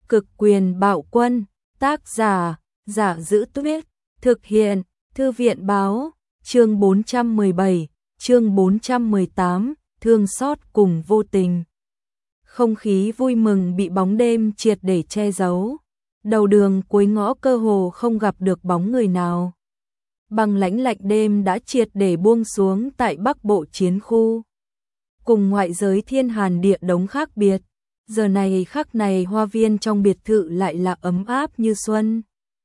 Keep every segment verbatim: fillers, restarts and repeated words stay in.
Cực quyền bạo quân, tác giả, Giả Giữ Tuyết, thực hiện, Thư viện báo, chương bốn trăm mười bảy, chương bốn trăm mười tám, thương xót cùng vô tình. Không khí vui mừng bị bóng đêm triệt để che giấu. Đầu đường cuối ngõ cơ hồ không gặp được bóng người nào. Băng lãnh lạnh đêm đã triệt để buông xuống tại Bắc Bộ chiến khu. Cùng ngoại giới thiên hàn địa đống khác biệt, giờ này khắc này hoa viên trong biệt thự lại là ấm áp như xuân.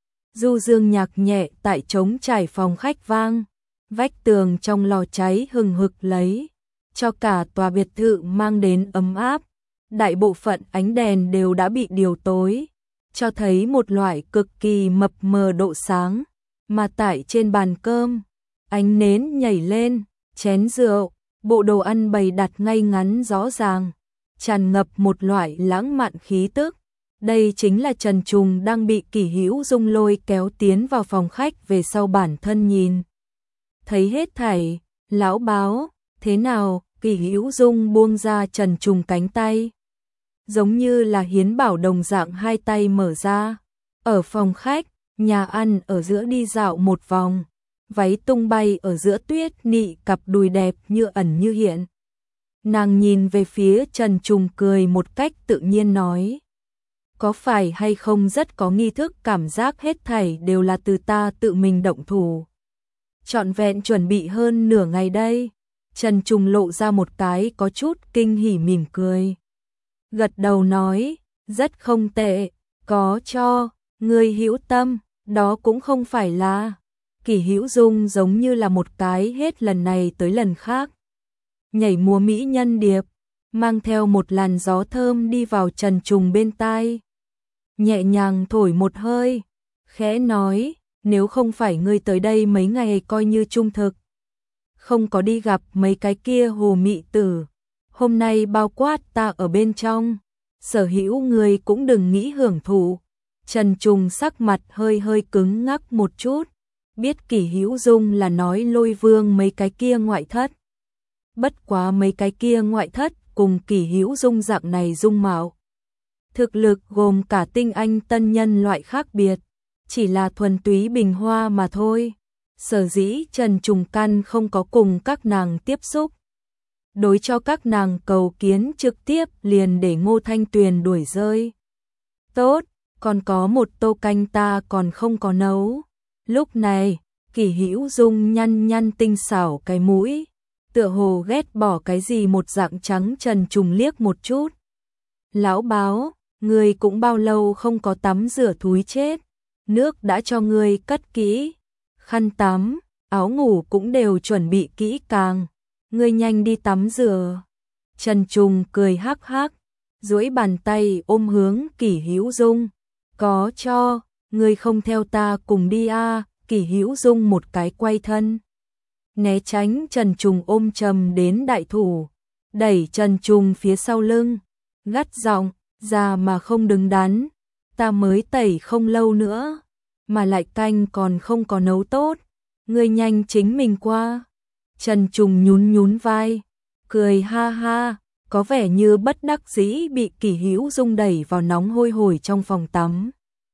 Du dương nhạc nhẹ tại trống trải phòng khách vang, vách tường trong lò cháy hừng hực lấy, cho cả tòa biệt thự mang đến ấm áp. Đại bộ phận ánh đèn đều đã bị điều tối, cho thấy một loại cực kỳ mập mờ độ sáng. Mà tại trên bàn cơm, ánh nến nhảy lên, chén rượu, bộ đồ ăn bày đặt ngay ngắn rõ ràng, tràn ngập một loại lãng mạn khí tức. Đây chính là Trần Trùng đang bị Kỷ Hữu Dung lôi kéo tiến vào phòng khách về sau bản thân nhìn. Thấy hết thảy, lão báo, thế nào? Kỷ Hữu Dung buông ra Trần Trùng cánh tay, giống như là hiến bảo đồng dạng hai tay mở ra. Ở phòng khách, nhà ăn ở giữa đi dạo một vòng, váy tung bay ở giữa tuyết nị cặp đùi đẹp như ẩn như hiện. Nàng nhìn về phía Trần Trùng cười một cách tự nhiên nói: có phải hay không rất có nghi thức, cảm giác hết thảy đều là từ ta tự mình động thủ. Trọn vẹn chuẩn bị hơn nửa ngày đây. Trần Trùng lộ ra một cái có chút kinh hỉ mỉm cười, gật đầu nói: rất không tệ, có cho ngươi hữu tâm, đó cũng không phải là. Kỷ Hữu Dung giống như là một cái hết lần này tới lần khác nhảy múa mỹ nhân điệp, mang theo một làn gió thơm đi vào Trần Trùng bên tai, nhẹ nhàng thổi một hơi, khẽ nói: nếu không phải ngươi tới đây mấy ngày coi như trung thực, không có đi gặp mấy cái kia hồ mị tử, hôm nay bao quát ta ở bên trong, sở hữu ngươi cũng đừng nghĩ hưởng thụ. Trần Trùng sắc mặt hơi hơi cứng ngắc một chút, biết Kỷ Hữu Dung là nói Lôi Vương mấy cái kia ngoại thất. Bất quá mấy cái kia ngoại thất cùng Kỷ Hữu Dung dạng này dung mạo, thực lực gồm cả tinh anh tân nhân loại khác biệt, chỉ là thuần túy bình hoa mà thôi. Sở dĩ Trần Trùng căn không có cùng các nàng tiếp xúc, đối cho các nàng cầu kiến trực tiếp liền để Ngô Thanh Tuyền đuổi rơi. Tốt, còn có một tô canh ta còn không có nấu. Lúc này, Kỷ Hữu Dung nhăn nhăn tinh xảo cái mũi, tựa hồ ghét bỏ cái gì một dạng trắng Trần Trùng liếc một chút. Lão báo, ngươi cũng bao lâu không có tắm rửa thúi chết, nước đã cho ngươi cất kỹ, khăn tắm, áo ngủ cũng đều chuẩn bị kỹ càng, ngươi nhanh đi tắm rửa. Trần Trùng cười hắc hắc, duỗi bàn tay ôm hướng Kỷ Hữu Dung, có cho, ngươi không theo ta cùng đi à? Kỷ Hữu Dung một cái quay thân, né tránh Trần Trùng ôm chầm đến đại thủ, đẩy Trần Trùng phía sau lưng, gắt giọng: ra mà không đứng đắn, ta mới tẩy không lâu nữa, mà lại canh còn không có nấu tốt, ngươi nhanh chính mình qua. Trần Trùng nhún nhún vai, cười ha ha, có vẻ như bất đắc dĩ bị Kỷ Hữu Dung đẩy vào nóng hôi hổi trong phòng tắm.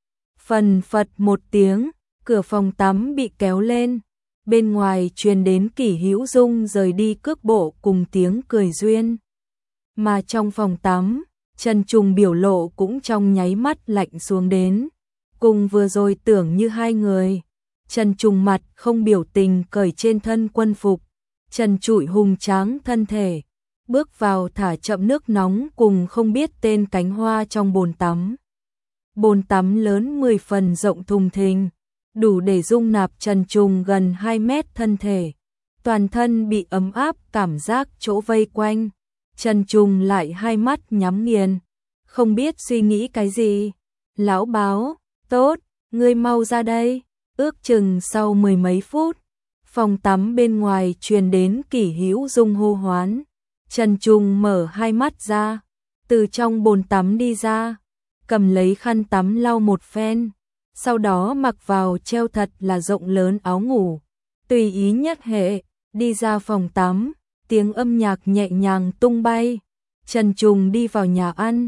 Phần phật một tiếng, cửa phòng tắm bị kéo lên, bên ngoài truyền đến Kỷ Hữu Dung rời đi cước bộ cùng tiếng cười duyên. Mà trong phòng tắm, Trần Trùng biểu lộ cũng trong nháy mắt lạnh xuống đến, cùng vừa rồi tưởng như hai người. Trần Trùng mặt không biểu tình cởi trên thân quân phục, trần trụi hùng tráng thân thể, bước vào thả chậm nước nóng cùng không biết tên cánh hoa trong bồn tắm. Bồn tắm lớn mười phần rộng thùng thình, đủ để dung nạp Trần Trùng gần hai mét thân thể, toàn thân bị ấm áp cảm giác chỗ vây quanh. Trần Trùng lại hai mắt nhắm nghiền, không biết suy nghĩ cái gì. Lão báo, tốt, ngươi mau ra đây. Ước chừng sau mười mấy phút, phòng tắm bên ngoài truyền đến Kỷ Hữu Dung hô hoán. Trần Trùng mở hai mắt ra, từ trong bồn tắm đi ra, cầm lấy khăn tắm lau một phen, sau đó mặc vào treo thật là rộng lớn áo ngủ, tùy ý nhất hệ, đi ra phòng tắm, tiếng âm nhạc nhẹ nhàng tung bay. Trần Trùng đi vào nhà ăn,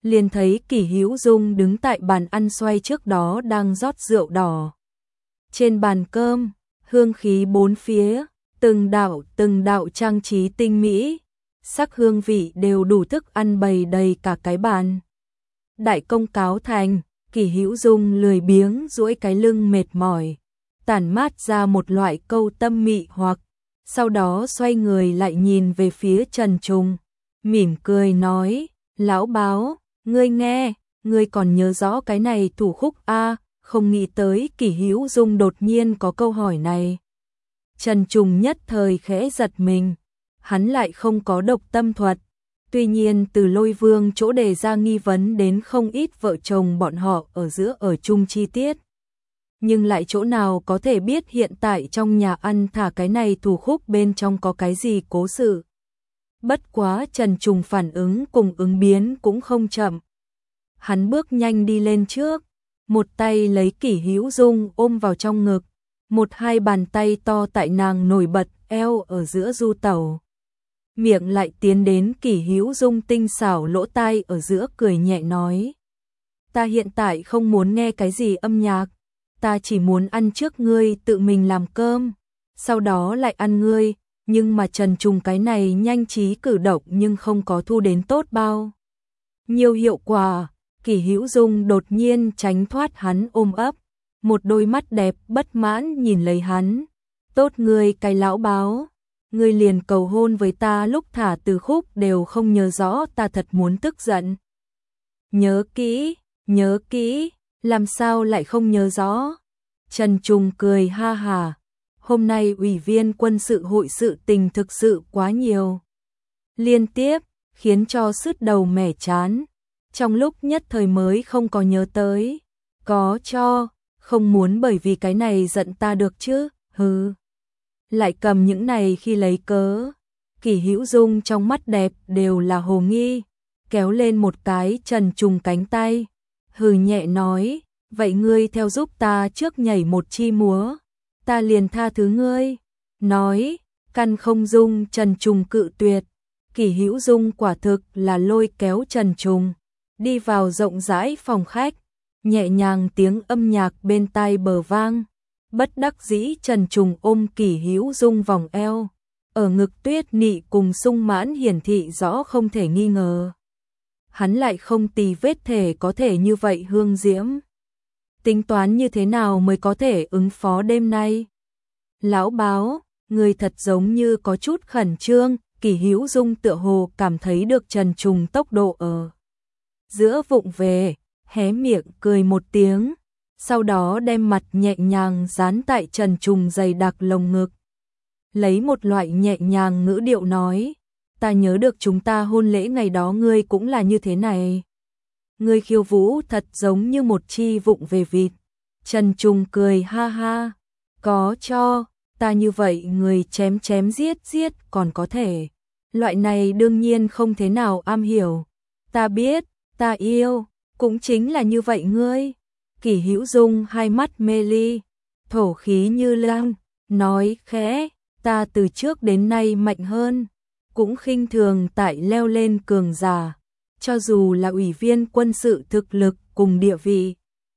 liền thấy Kỷ Hữu Dung đứng tại bàn ăn xoay trước đó đang rót rượu đỏ. Trên bàn cơm, hương khí bốn phía, từng đạo từng đạo trang trí tinh mỹ, sắc hương vị đều đủ thức ăn bày đầy cả cái bàn. Đại công cáo thành, Kỷ Hữu Dung lười biếng duỗi cái lưng mệt mỏi, tản mát ra một loại câu tâm mị hoặc, sau đó xoay người lại nhìn về phía Trần Trùng, mỉm cười nói, lão báo, ngươi nghe, ngươi còn nhớ rõ cái này thủ khúc a? Không nghĩ tới Kỷ Hữu Dung đột nhiên có câu hỏi này. Trần Trùng nhất thời khẽ giật mình, hắn lại không có độc tâm thuật. Tuy nhiên từ Lôi Vương chỗ đề ra nghi vấn đến không ít vợ chồng bọn họ ở giữa ở chung chi tiết. Nhưng lại chỗ nào có thể biết hiện tại trong nhà ăn thả cái này thủ khúc bên trong có cái gì cố sự. Bất quá Trần Trùng phản ứng cùng ứng biến cũng không chậm. Hắn bước nhanh đi lên trước, một tay lấy Kỷ Hữu Dung ôm vào trong ngực, một hai bàn tay to tại nàng nổi bật eo ở giữa du tẩu. Miệng lại tiến đến Kỷ Hữu Dung tinh xảo lỗ tai ở giữa cười nhẹ nói. Ta hiện tại không muốn nghe cái gì âm nhạc, ta chỉ muốn ăn trước ngươi tự mình làm cơm, sau đó lại ăn ngươi, nhưng mà Trần Trùng cái này nhanh trí cử động nhưng không có thu đến tốt bao. Nhiều hiệu quả, Kỷ Hữu Dung đột nhiên tránh thoát hắn ôm ấp, một đôi mắt đẹp bất mãn nhìn lấy hắn. Tốt ngươi cái lão báo, ngươi liền cầu hôn với ta lúc thả từ khúc đều không nhớ rõ, ta thật muốn tức giận. Nhớ kỹ, nhớ kỹ, làm sao lại không nhớ rõ? Trần Trùng cười ha hà, hôm nay ủy viên quân sự hội sự tình thực sự quá nhiều. Liên tiếp, khiến cho sứt đầu mẻ chán, trong lúc nhất thời mới không có nhớ tới. Có cho, không muốn bởi vì cái này giận ta được chứ, hừ. Lại cầm những này khi lấy cớ. Kỷ Hữu Dung trong mắt đẹp đều là hồ nghi, kéo lên một cái Trần Trùng cánh tay, hừ nhẹ nói, vậy ngươi theo giúp ta trước nhảy một chi múa, ta liền tha thứ ngươi. Nói, căn không dung Trần Trùng cự tuyệt, Kỷ Hữu Dung quả thực là lôi kéo Trần Trùng, đi vào rộng rãi phòng khách, nhẹ nhàng tiếng âm nhạc bên tai bờ vang. Bất đắc dĩ Trần Trùng ôm Kỷ Hữu Dung vòng eo, ở ngực tuyết nị cùng sung mãn hiển thị rõ không thể nghi ngờ. Hắn lại không tì vết thể có thể như vậy hương diễm. Tính toán như thế nào mới có thể ứng phó đêm nay? Lão báo, người thật giống như có chút khẩn trương, Kỷ Hữu Dung tựa hồ cảm thấy được Trần Trùng tốc độ ở giữa vụng về, hé miệng cười một tiếng, sau đó đem mặt nhẹ nhàng dán tại Trần Trùng dày đặc lồng ngực. Lấy một loại nhẹ nhàng ngữ điệu nói, ta nhớ được chúng ta hôn lễ ngày đó ngươi cũng là như thế này. Ngươi khiêu vũ thật giống như một chi vụng về vịt. Trần Trùng cười ha ha, có cho, ta như vậy người chém chém giết giết còn có thể. Loại này đương nhiên không thế nào am hiểu. Ta biết, ta yêu, cũng chính là như vậy ngươi. Kỷ Hữu Dung hai mắt mê ly, thổ khí như lang, nói khẽ, ta từ trước đến nay mạnh hơn, cũng khinh thường tại leo lên cường giả, cho dù là ủy viên quân sự thực lực cùng địa vị,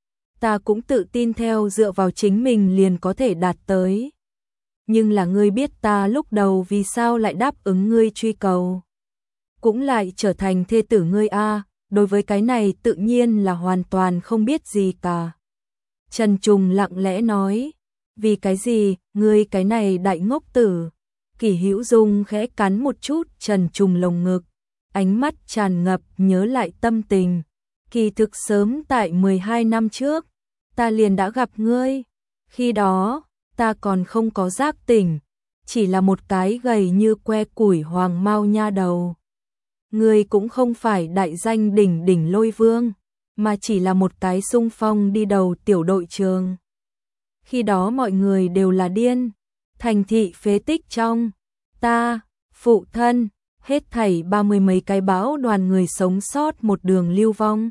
ta cũng tự tin theo dựa vào chính mình liền có thể đạt tới. Nhưng là ngươi biết ta lúc đầu vì sao lại đáp ứng ngươi truy cầu, cũng lại trở thành thê tử ngươi a. Đối với cái này tự nhiên là hoàn toàn không biết gì cả. Trần Trùng lặng lẽ nói, vì cái gì, ngươi cái này đại ngốc tử. Kỷ Hữu Dung khẽ cắn một chút Trần Trùng lồng ngực, ánh mắt tràn ngập nhớ lại tâm tình. Kỳ thực sớm tại mười hai năm trước, ta liền đã gặp ngươi. Khi đó, ta còn không có giác tỉnh, chỉ là một cái gầy như que củi hoàng mao nha đầu. Ngươi cũng không phải đại danh đỉnh đỉnh Lôi Vương, mà chỉ là một cái xung phong đi đầu tiểu đội trường. Khi đó mọi người đều là điên, thành thị phế tích trong, ta, phụ thân, hết thảy ba mươi mấy cái bão đoàn người sống sót một đường lưu vong.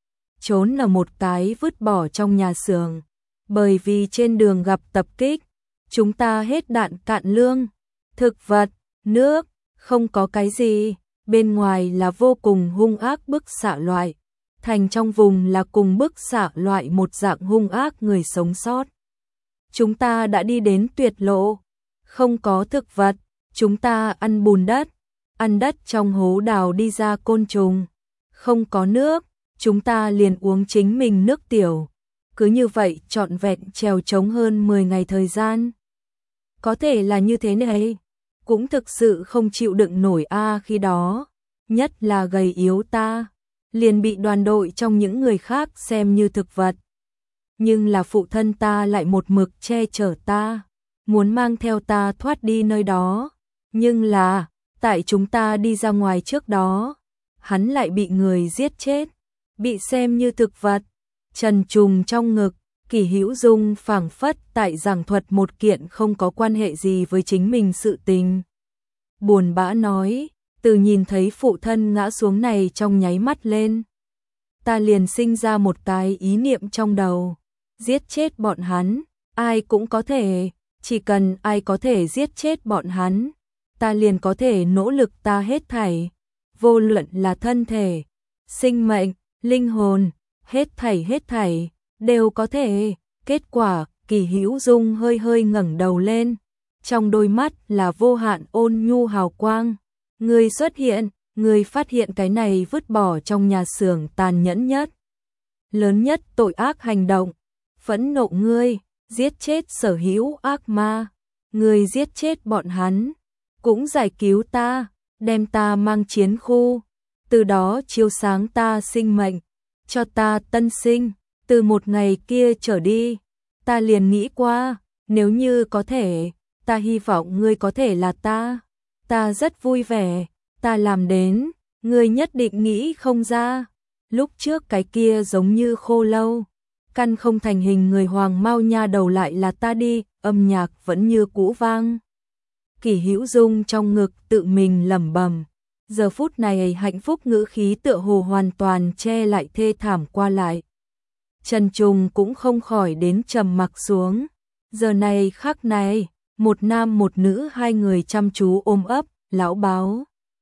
Trốn ở một cái vứt bỏ trong nhà xưởng, bởi vì trên đường gặp tập kích, chúng ta hết đạn cạn lương, thực vật, nước, không có cái gì. Bên ngoài là vô cùng hung ác bức xạ loại, thành trong vùng là cùng bức xạ loại một dạng hung ác người sống sót. Chúng ta đã đi đến tuyệt lộ, không có thực vật, chúng ta ăn bùn đất, ăn đất trong hố đào đi ra côn trùng, không có nước, chúng ta liền uống chính mình nước tiểu. Cứ như vậy trọn vẹn trèo trống hơn mười ngày thời gian. Có thể là như thế này, cũng thực sự không chịu đựng nổi a khi đó, nhất là gầy yếu ta, liền bị đoàn đội trong những người khác xem như thực vật. Nhưng là phụ thân ta lại một mực che chở ta, muốn mang theo ta thoát đi nơi đó. Nhưng là, tại chúng ta đi ra ngoài trước đó, hắn lại bị người giết chết, bị xem như thực vật. Trần trùng trong ngực, Kỷ Hữu Dung phảng phất tại giảng thuật một kiện không có quan hệ gì với chính mình sự tình. Buồn bã nói, từ nhìn thấy phụ thân ngã xuống này trong nháy mắt lên, ta liền sinh ra một cái ý niệm trong đầu, giết chết bọn hắn, ai cũng có thể, chỉ cần ai có thể giết chết bọn hắn, ta liền có thể nỗ lực ta hết thảy, vô luận là thân thể, sinh mệnh, linh hồn, hết thảy hết thảy, đều có thể. Kết quả, Kỷ Hữu Dung hơi hơi ngẩng đầu lên, trong đôi mắt là vô hạn ôn nhu hào quang. Người xuất hiện, người phát hiện cái này vứt bỏ trong nhà xưởng tàn nhẫn nhất, lớn nhất tội ác hành động, phẫn nộ ngươi, giết chết sở hữu ác ma, ngươi giết chết bọn hắn, cũng giải cứu ta, đem ta mang chiến khu, từ đó chiếu sáng ta sinh mệnh, cho ta tân sinh. Từ một ngày kia trở đi, ta liền nghĩ qua, nếu như có thể, ta hy vọng ngươi có thể là ta. Ta rất vui vẻ, ta làm đến, ngươi nhất định nghĩ không ra. Lúc trước cái kia giống như khô lâu, căn không thành hình người hoàng mau nha đầu lại là ta đi, âm nhạc vẫn như cũ vang. Kỷ Hữu Dung trong ngực tự mình lẩm bẩm, giờ phút này hạnh phúc ngữ khí tựa hồ hoàn toàn che lại thê thảm qua lại. Trần Trùng cũng không khỏi đến trầm mặc xuống. Giờ này khắc này, một nam một nữ hai người chăm chú ôm ấp, lão báo.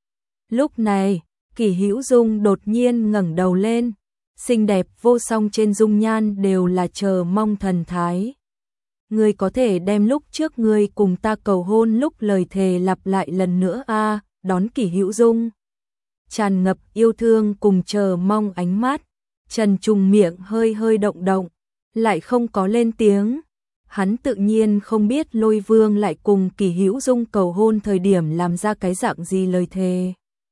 Lúc này, Kỷ Hữu Dung đột nhiên ngẩng đầu lên, xinh đẹp vô song trên dung nhan đều là chờ mong thần thái. Ngươi có thể đem lúc trước ngươi cùng ta cầu hôn lúc lời thề lặp lại lần nữa a? À, đón Kỷ Hữu Dung tràn ngập yêu thương cùng chờ mong ánh mắt. Trần Trùng miệng hơi hơi động động, lại không có lên tiếng. Hắn tự nhiên không biết Lôi Vương lại cùng Kỷ Hữu Dung cầu hôn thời điểm làm ra cái dạng gì lời thề.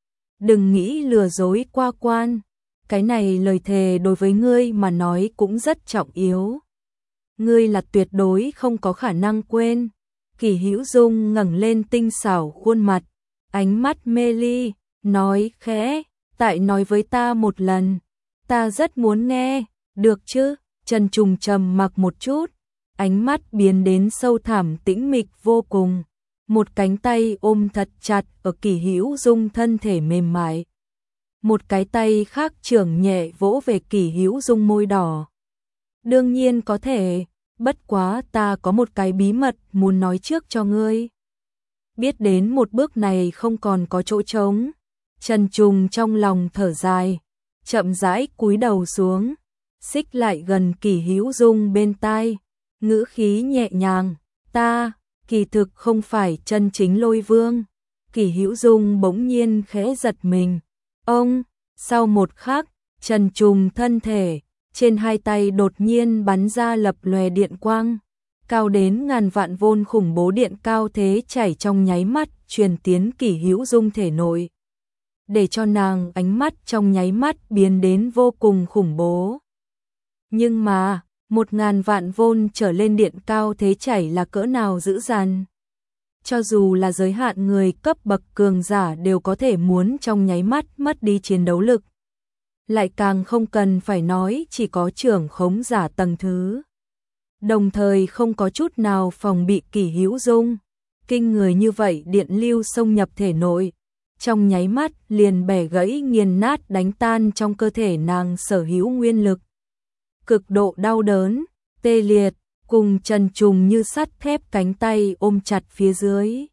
Đừng nghĩ lừa dối qua quan, cái này lời thề đối với ngươi mà nói cũng rất trọng yếu. Ngươi là tuyệt đối không có khả năng quên. Kỷ Hữu Dung ngẩng lên tinh xảo khuôn mặt, ánh mắt mê ly, nói khẽ, tại nói với ta một lần. Ta rất muốn nghe, được chứ? Trần Trùng trầm mặc một chút, ánh mắt biến đến sâu thẳm tĩnh mịch vô cùng. Một cánh tay ôm thật chặt ở Kỷ Hữu Dung thân thể mềm mại. Một cái tay khác trưởng nhẹ vỗ về Kỷ Hữu Dung môi đỏ. Đương nhiên có thể, bất quá ta có một cái bí mật muốn nói trước cho ngươi. Biết đến một bước này không còn có chỗ trống. Trần Trùng trong lòng thở dài, chậm rãi cúi đầu xuống, xích lại gần Kỷ Hữu Dung bên tai, ngữ khí nhẹ nhàng, ta, kỳ thực không phải chân chính Lôi Vương. Kỷ Hữu Dung bỗng nhiên khẽ giật mình, ông, sau một khắc, Trần Trùng thân thể, trên hai tay đột nhiên bắn ra lập lòe điện quang, cao đến ngàn vạn vôn khủng bố điện cao thế chảy trong nháy mắt truyền tiến Kỷ Hữu Dung thể nội, để cho nàng ánh mắt trong nháy mắt biến đến vô cùng khủng bố. Nhưng mà, một ngàn vạn vôn trở lên điện cao thế chảy là cỡ nào dữ dằn. Cho dù là giới hạn người cấp bậc cường giả đều có thể muốn trong nháy mắt mất đi chiến đấu lực. Lại càng không cần phải nói chỉ có trưởng khống giả tầng thứ. Đồng thời không có chút nào phòng bị Kỷ Hữu Dung. Kinh người như vậy điện lưu xông nhập thể nội, trong nháy mắt liền bẻ gãy nghiền nát đánh tan trong cơ thể nàng sở hữu nguyên lực. Cực độ đau đớn, tê liệt, cùng Trần Trùng như sắt thép cánh tay ôm chặt phía dưới.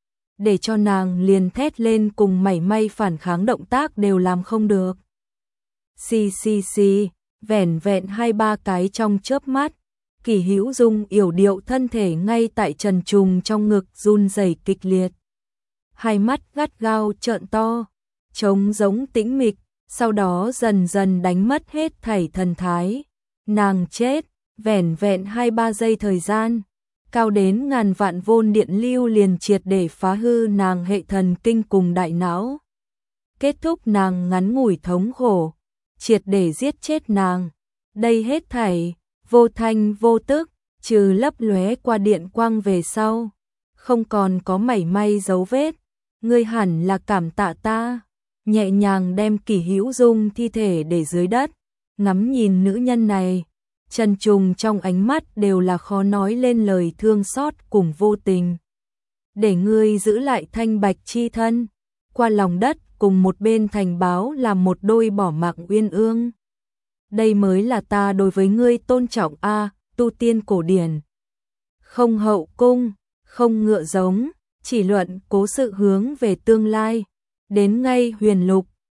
Để cho nàng liền thét lên cùng mảy may phản kháng động tác đều làm không được. Xì xì xì, vẻn vẹn hai ba cái trong chớp mắt, Kỷ Hữu Dung yểu điệu thân thể ngay tại Trần Trùng trong ngực run rẩy kịch liệt. Hai mắt gắt gao trợn to, trống giống tĩnh mịch, sau đó dần dần đánh mất hết thảy thần thái. Nàng chết, vẻn vẹn hai ba giây thời gian, cao đến ngàn vạn vôn điện lưu liền triệt để phá hư nàng hệ thần kinh cùng đại não. Kết thúc nàng ngắn ngủi thống khổ, triệt để giết chết nàng. Đây hết thảy, vô thanh vô tức, trừ lấp lóe qua điện quang về sau, không còn có mảy may dấu vết. Ngươi hẳn là cảm tạ ta. Nhẹ nhàng đem Kỷ Hữu Dung thi thể để dưới đất, ngắm nhìn nữ nhân này, Trần Trùng trong ánh mắt đều là khó nói lên lời thương xót cùng vô tình. Để ngươi giữ lại thanh bạch chi thân, qua lòng đất cùng một bên thành báo làm một đôi bỏ mặc uyên ương. Đây mới là ta đối với ngươi tôn trọng a, tu tiên cổ điển. Không hậu cung, không ngựa giống, chỉ luận cố sự hướng về tương lai. Đến ngay huyền lục,